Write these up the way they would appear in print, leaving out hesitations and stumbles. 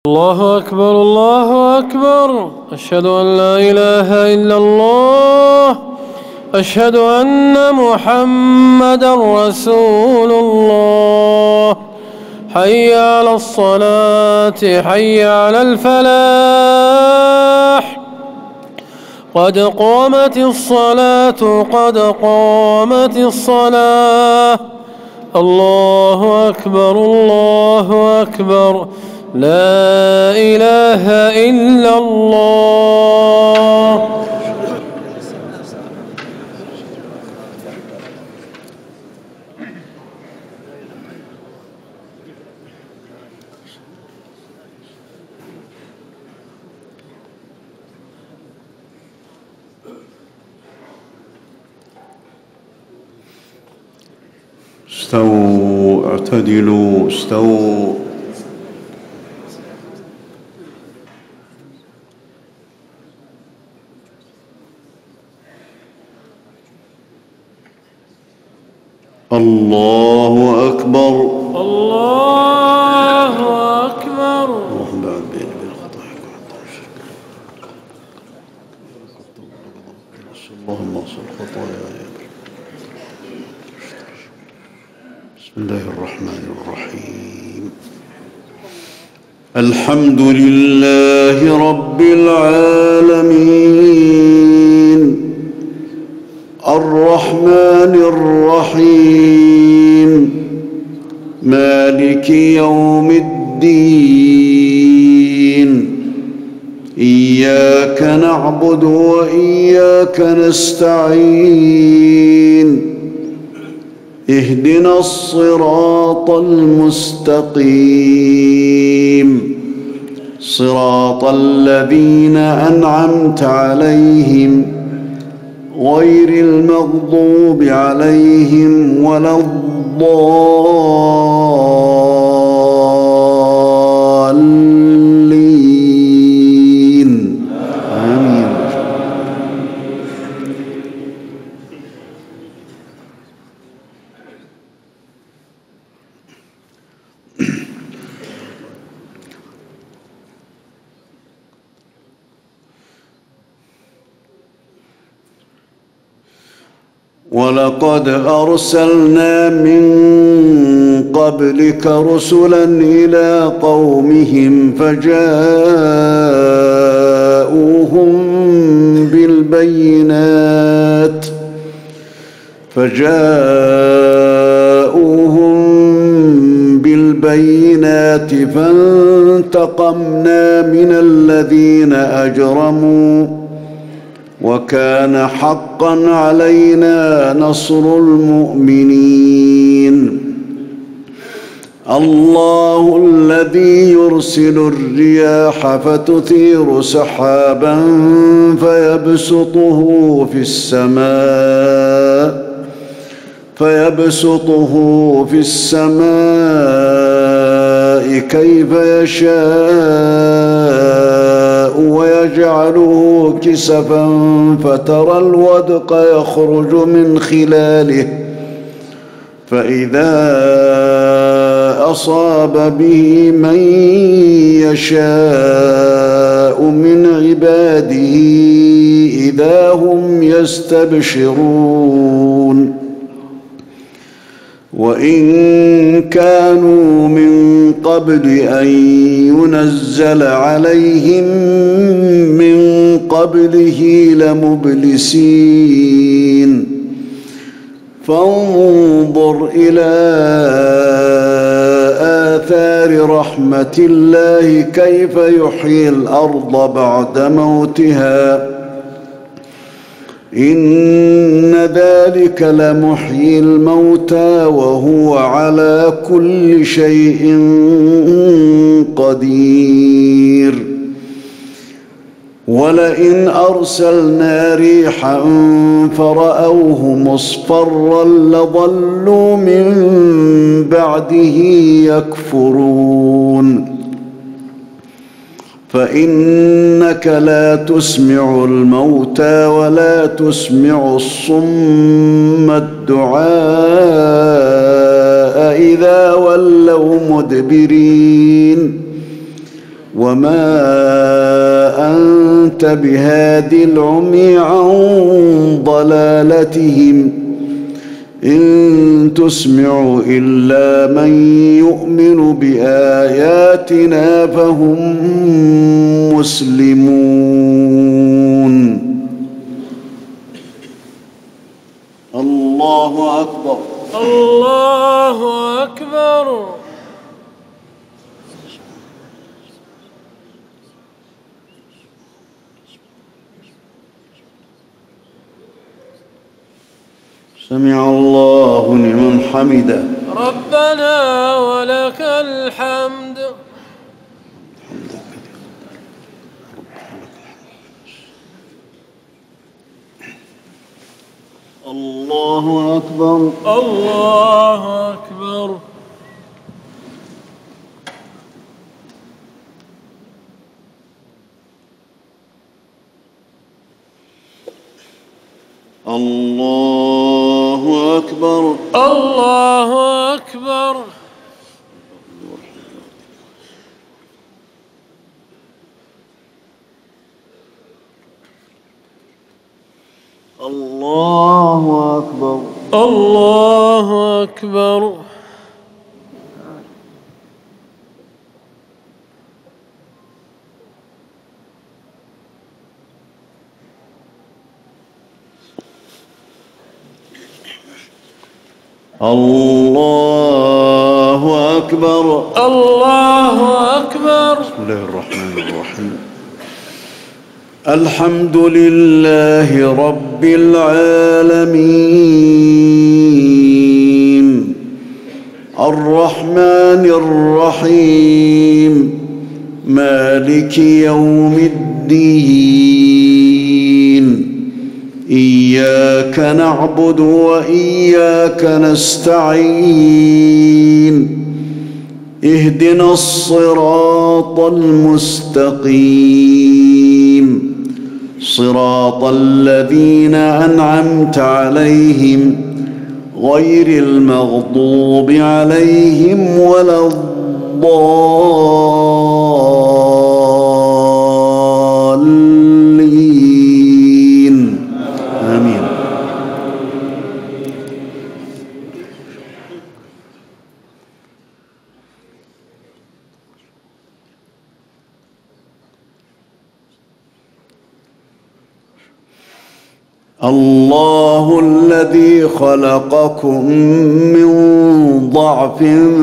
الله أكبر الله أكبر. أشهد أن لا إله إلا الله. أشهد أن محمدا رسول الله. حي على الصلاة حي على الفلاح. قد قامت الصلاة قد قامت الصلاة. الله أكبر الله أكبر. لا إله إلا الله. استووا اعتدلوا استووا. الله أكبر الله أكبر. اللهم بعد بيني وبين خطاياك اللهم اغفر خطاياي. بسم الله الرحمن الرحيم. الحمد لله رب العالمين الرحمن الرحيم مالك يوم الدين. إياك نعبد وإياك نستعين. اهدنا الصراط المستقيم صراط الذين أنعمت عليهم غير المغضوب عليهم ولا الضالين. آمين. ولقد أرسلنا من قبلك رسلا إلى قومهم فجاءوهم بالبينات فانتقمنا من الذين أجرموا وكان حقا علينا نصر المؤمنين. الله الذي يرسل الرياح فتثير سحابا فيبسطه في السماء كيف يشاء ويجعله كسفا فترى الودق يخرج من خلاله فإذا أصاب به من يشاء من عباده إذا هم يستبشرون. وإن كانوا من قبل أن ينزل عليهم من قبله لمبلسين. فانظر إلى آثار رحمة الله كيف يحيي الأرض بعد موتها إن ذلك لمحيي الموتى وهو على كل شيء قدير. ولئن أرسلنا ريحا فرأوه مصفرا لظلوا من بعده يكفرون. فإنك لا تسمع الموتى ولا تسمع الصم الدعاء إذا ولوا مدبرين. وما أنت بهاد العمي عن ضلالتهم إن تسمع إلا من يؤمن بآياتنا فهم مسلمون. الله أكبر. الله أكبر. سمع الله لمن حمده. ربنا ولك الحمد. الله أكبر. الله أكبر. الله أكبر. الله أكبر. الله أكبر. الله أكبر. الله أكبر. الله أكبر. بسم الله الرحمن الرحيم. الحمد لله رب العالمين الرحمن الرحيم مالك يوم الدين إياك نعبد وإياك نستعين اهدنا الصراط المستقيم صراط الذين أنعمت عليهم غير المغضوب عليهم ولا الضالين آمين. الله الذي خلقكم من ضعف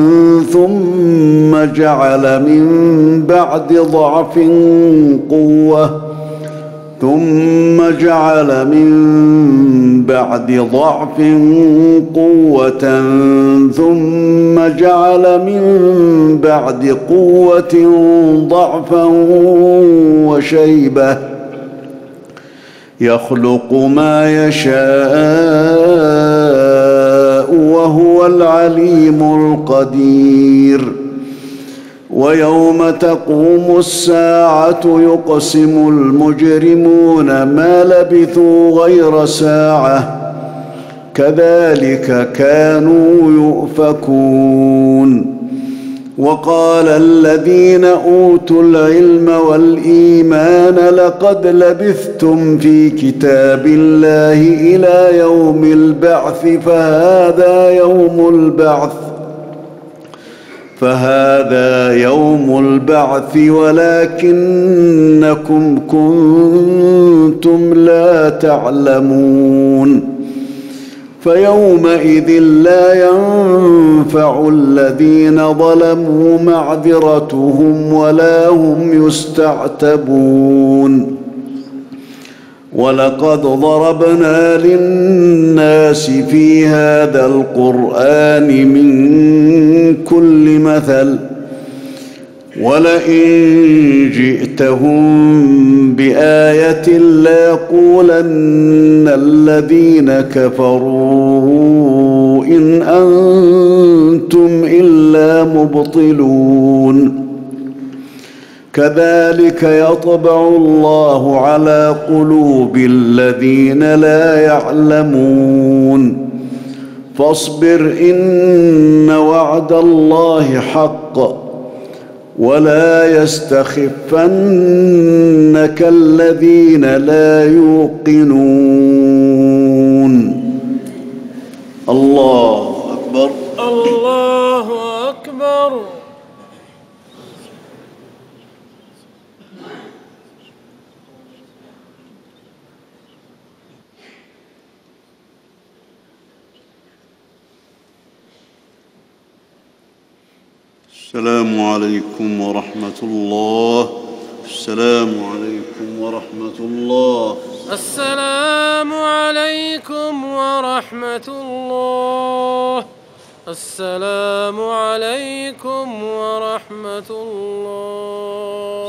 ثم جعل من بعد ضعف قوة ثم جعل من بعد ضعف قوة ثم جعل من بعد قوة ضعفا وشيبة يخلق ما يشاء وهو العليم القدير. ويوم تقوم الساعة يقسم المجرمون ما لبثوا غير ساعة كذلك كانوا يؤفكون. وقال الذين أوتوا العلم والإيمان لقد لبثتم في كتاب الله إلى يوم البعث فهذا يوم البعث ولكنكم كنتم لا تعلمون. فيومئذ لا ينفع الذين ظلموا معذرتهم ولا هم يستعتبون. ولقد ضربنا للناس في هذا القرآن من كل مثل ولئن جئتهم بآية ليقولن الذين كفروا إن أنتم إلا مبطلون. كذلك يطبع الله على قلوب الذين لا يعلمون. فاصبر إن وعد الله حق ولا يستخفنك الذين لا يوقنون. الله أكبر. الله أكبر. السلام عليكم ورحمة الله. السلام عليكم ورحمة الله. السلام عليكم ورحمة الله. السلام عليكم ورحمة الله.